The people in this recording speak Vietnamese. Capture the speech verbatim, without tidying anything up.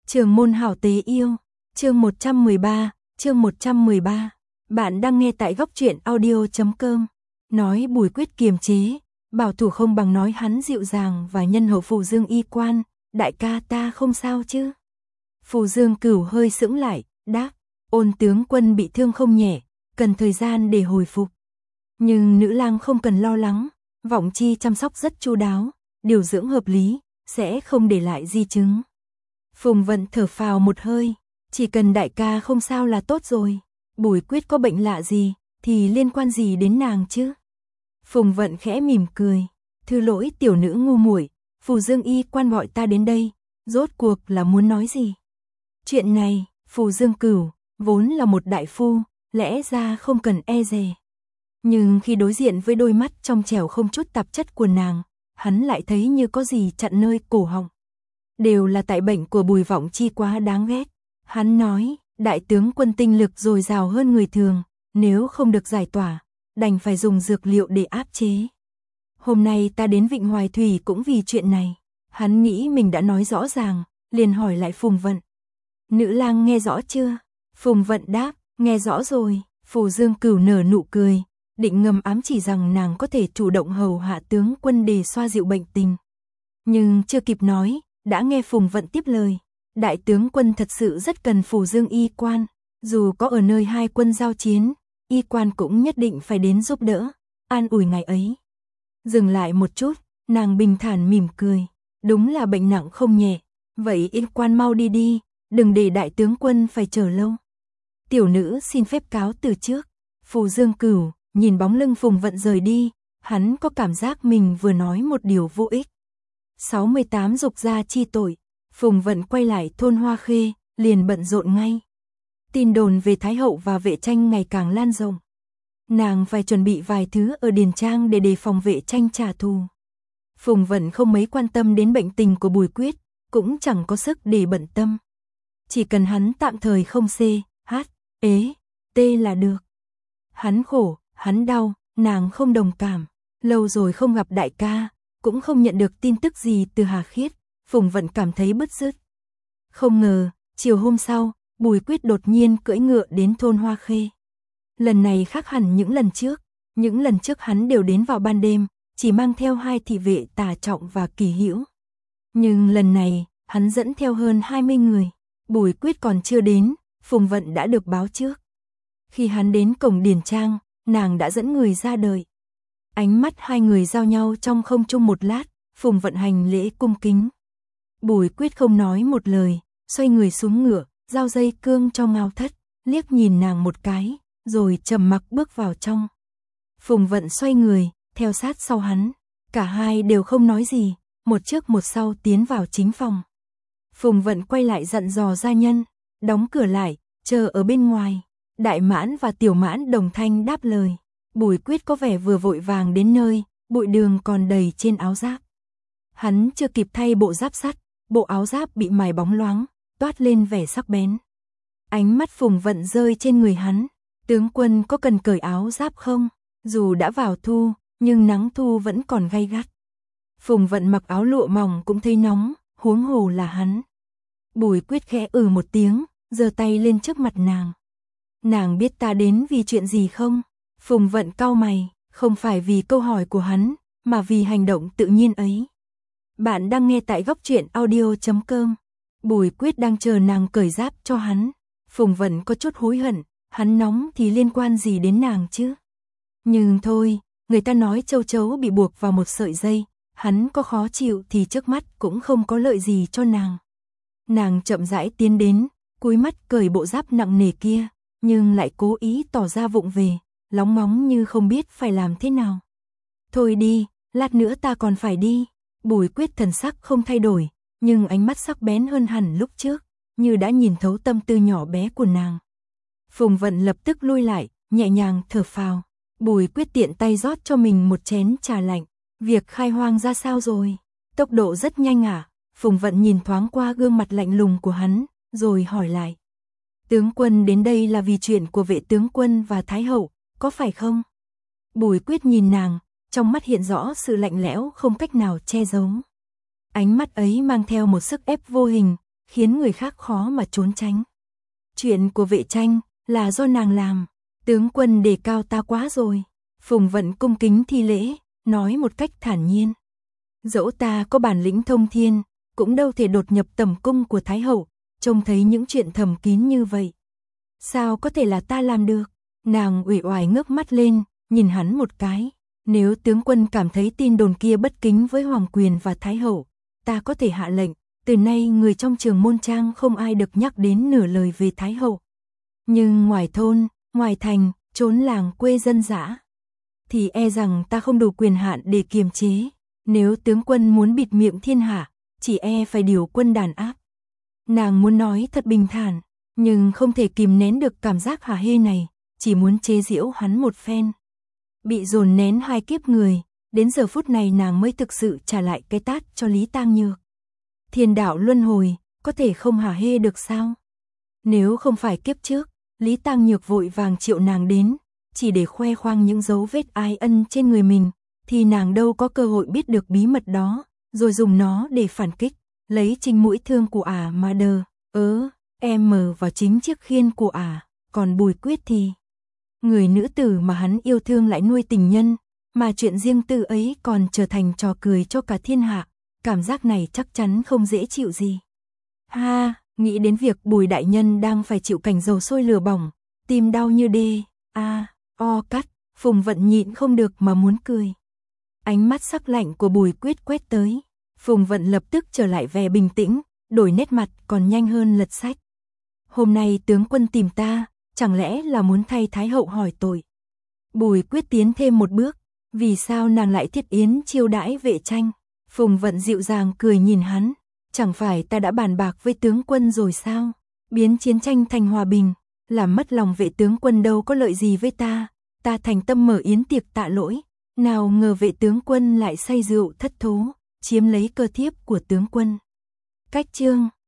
Trường môn hảo tế yêu, chương một trăm mười ba, chương một trăm mười ba. Bạn đang nghe tại góc truyện audio chấm com. Nói Bùi Quyết kiềm chế, bảo thủ không bằng nói hắn dịu dàng và nhân hậu. Phù Dương y quan, đại ca ta không sao chứ? Phù Dương Cửu hơi sững lại, đáp, Ôn tướng quân bị thương không nhẹ, cần thời gian để hồi phục. Nhưng nữ lang không cần lo lắng, Vọng Chi chăm sóc rất chu đáo, điều dưỡng hợp lý, sẽ không để lại di chứng. Phùng Vận thở phào một hơi, chỉ cần đại ca không sao là tốt rồi. Bùi Quyết có bệnh lạ gì, thì liên quan gì đến nàng chứ? Phùng Vận khẽ mỉm cười, thư lỗi tiểu nữ ngu muội, Phù Dương y quan gọi ta đến đây, rốt cuộc là muốn nói gì? Chuyện này, Phù Dương Cửu, vốn là một đại phu, lẽ ra không cần e dè. Nhưng khi đối diện với đôi mắt trong trẻo không chút tạp chất của nàng, hắn lại thấy như có gì chặn nơi cổ họng. Đều là tại bệnh của Bùi Vọng Chi quá đáng ghét. Hắn nói, đại tướng quân tinh lực dồi dào hơn người thường, nếu không được giải tỏa, đành phải dùng dược liệu để áp chế. Hôm nay ta đến Vịnh Hoài Thủy cũng vì chuyện này. Hắn nghĩ mình đã nói rõ ràng, liền hỏi lại Phùng Vận. Nữ lang nghe rõ chưa? Phùng Vận đáp, nghe rõ rồi. Phù Dương Cửu nở nụ cười, định ngầm ám chỉ rằng nàng có thể chủ động hầu hạ tướng quân để xoa dịu bệnh tình. Nhưng chưa kịp nói, đã nghe Phùng Vận tiếp lời. Đại tướng quân thật sự rất cần Phù Dương y quan, dù có ở nơi hai quân giao chiến, y quan cũng nhất định phải đến giúp đỡ, an ủi ngày ấy. Dừng lại một chút, nàng bình thản mỉm cười, đúng là bệnh nặng không nhẹ, vậy y quan mau đi đi, đừng để đại tướng quân phải chờ lâu. Tiểu nữ xin phép cáo từ trước. Phù Dương Cửu nhìn bóng lưng Phùng Vận rời đi, hắn có cảm giác mình vừa nói một điều vô ích. sáu mươi tám dục gia chi tội. Phùng Vận quay lại thôn Hoa Khê, liền bận rộn ngay. Tin đồn về Thái Hậu và Vệ Tranh ngày càng lan rộng. Nàng phải chuẩn bị vài thứ ở Điền Trang để đề phòng Vệ Tranh trả thù. Phùng Vận không mấy quan tâm đến bệnh tình của Bùi Quyết, cũng chẳng có sức để bận tâm. Chỉ cần hắn tạm thời không xê, hát, ế, tê là được. Hắn khổ, hắn đau, nàng không đồng cảm. Lâu rồi không gặp đại ca, cũng không nhận được tin tức gì từ Hà Khiết. Phùng Vận cảm thấy bứt rứt. Không ngờ, chiều hôm sau, Bùi Quyết đột nhiên cưỡi ngựa đến thôn Hoa Khê. Lần này khác hẳn những lần trước, những lần trước hắn đều đến vào ban đêm, chỉ mang theo hai thị vệ Tả Trọng và Kỳ Hữu. Nhưng lần này, hắn dẫn theo hơn hai mươi người. Bùi Quyết còn chưa đến, Phùng Vận đã được báo trước. Khi hắn đến cổng Điền Trang, nàng đã dẫn người ra đợi. Ánh mắt hai người giao nhau trong không trung một lát, Phùng Vận hành lễ cung kính. Bùi Quyết không nói một lời, xoay người xuống ngựa, giao dây cương cho Ngao Thất, liếc nhìn nàng một cái, rồi trầm mặc bước vào trong. Phùng Vận xoay người, theo sát sau hắn, cả hai đều không nói gì, một trước một sau tiến vào chính phòng. Phùng Vận quay lại dặn dò gia nhân, đóng cửa lại, chờ ở bên ngoài. Đại Mãn và Tiểu Mãn đồng thanh đáp lời. Bùi Quyết có vẻ vừa vội vàng đến nơi, bụi đường còn đầy trên áo giáp. Hắn chưa kịp thay bộ giáp sắt, bộ áo giáp bị mài bóng loáng, toát lên vẻ sắc bén. Ánh mắt Phùng Vận rơi trên người hắn. Tướng quân có cần cởi áo giáp không? Dù đã vào thu, nhưng nắng thu vẫn còn gay gắt. Phùng Vận mặc áo lụa mỏng cũng thấy nóng, huống hồ là hắn. Bùi Quyết khẽ ừ một tiếng, giơ tay lên trước mặt nàng. Nàng biết ta đến vì chuyện gì không? Phùng Vận cau mày, không phải vì câu hỏi của hắn, mà vì hành động tự nhiên ấy. Bạn đang nghe tại góc truyện audio chấm com. Bùi Quyết đang chờ nàng cởi giáp cho hắn. Phùng Vận có chút hối hận, hắn nóng thì liên quan gì đến nàng chứ? Nhưng thôi, người ta nói châu chấu bị buộc vào một sợi dây, hắn có khó chịu thì trước mắt cũng không có lợi gì cho nàng. Nàng chậm rãi tiến đến, cúi mắt cởi bộ giáp nặng nề kia, nhưng lại cố ý tỏ ra vụng về, lóng ngóng như không biết phải làm thế nào. Thôi đi, lát nữa ta còn phải đi. Bùi Quyết thần sắc không thay đổi, nhưng ánh mắt sắc bén hơn hẳn lúc trước, như đã nhìn thấu tâm tư nhỏ bé của nàng. Phùng Vận lập tức lui lại, nhẹ nhàng thở phào. Bùi Quyết tiện tay rót cho mình một chén trà lạnh. Việc khai hoang ra sao rồi? Tốc độ rất nhanh à? Phùng Vận nhìn thoáng qua gương mặt lạnh lùng của hắn, rồi hỏi lại. Tướng quân đến đây là vì chuyện của Vệ tướng quân và Thái Hậu, có phải không? Bùi Quyết nhìn nàng, trong mắt hiện rõ sự lạnh lẽo không cách nào che giấu. Ánh mắt ấy mang theo một sức ép vô hình, khiến người khác khó mà trốn tránh. Chuyện của Vệ Tranh là do nàng làm, tướng quân đề cao ta quá rồi. Phùng Vận cung kính thi lễ, nói một cách thản nhiên. Dẫu ta có bản lĩnh thông thiên, cũng đâu thể đột nhập tầm cung của Thái hậu, trông thấy những chuyện thầm kín như vậy. Sao có thể là ta làm được? Nàng uể oải ngước mắt lên, nhìn hắn một cái. Nếu tướng quân cảm thấy tin đồn kia bất kính với hoàng quyền và Thái hậu, ta có thể hạ lệnh, từ nay người trong Trường Môn Trang không ai được nhắc đến nửa lời về Thái hậu. Nhưng ngoài thôn, ngoài thành, trốn làng quê dân dã, thì e rằng ta không đủ quyền hạn để kiềm chế. Nếu tướng quân muốn bịt miệng thiên hạ, chỉ e phải điều quân đàn áp. Nàng muốn nói thật bình thản, nhưng không thể kìm nén được cảm giác hả hê này, chỉ muốn chế giễu hắn một phen. Bị dồn nén hai kiếp người, đến giờ phút này nàng mới thực sự trả lại cái tát cho Lý Tang Nhược. Thiên đạo luân hồi, có thể không hả hê được sao? Nếu không phải kiếp trước, Lý Tang Nhược vội vàng triệu nàng đến, chỉ để khoe khoang những dấu vết ai ân trên người mình, thì nàng đâu có cơ hội biết được bí mật đó, rồi dùng nó để phản kích, lấy chính mũi thương của ả mà đờ, ớ, em mờ vào chính chiếc khiên của ả, còn Bùi Quyết thì... Người nữ tử mà hắn yêu thương lại nuôi tình nhân, mà chuyện riêng tư ấy còn trở thành trò cười cho cả thiên hạ, cảm giác này chắc chắn không dễ chịu gì. Ha, nghĩ đến việc Bùi đại nhân đang phải chịu cảnh dầu sôi lửa bỏng, tim đau như đê, a, o cắt, Phùng Vận nhịn không được mà muốn cười. Ánh mắt sắc lạnh của Bùi Quyết quét tới, Phùng Vận lập tức trở lại vẻ bình tĩnh, đổi nét mặt còn nhanh hơn lật sách. Hôm nay tướng quân tìm ta, chẳng lẽ là muốn thay Thái hậu hỏi tội? Bùi Quyết tiến thêm một bước, vì sao nàng lại thiết yến chiêu đãi Vệ Tranh? Phùng Vận dịu dàng cười nhìn hắn, chẳng phải ta đã bàn bạc với tướng quân rồi sao? Biến chiến tranh thành hòa bình, làm mất lòng Vệ tướng quân đâu có lợi gì với ta, ta thành tâm mở yến tiệc tạ lỗi, nào ngờ Vệ tướng quân lại say rượu thất thố, chiếm lấy cơ thiếp của tướng quân. Cách chương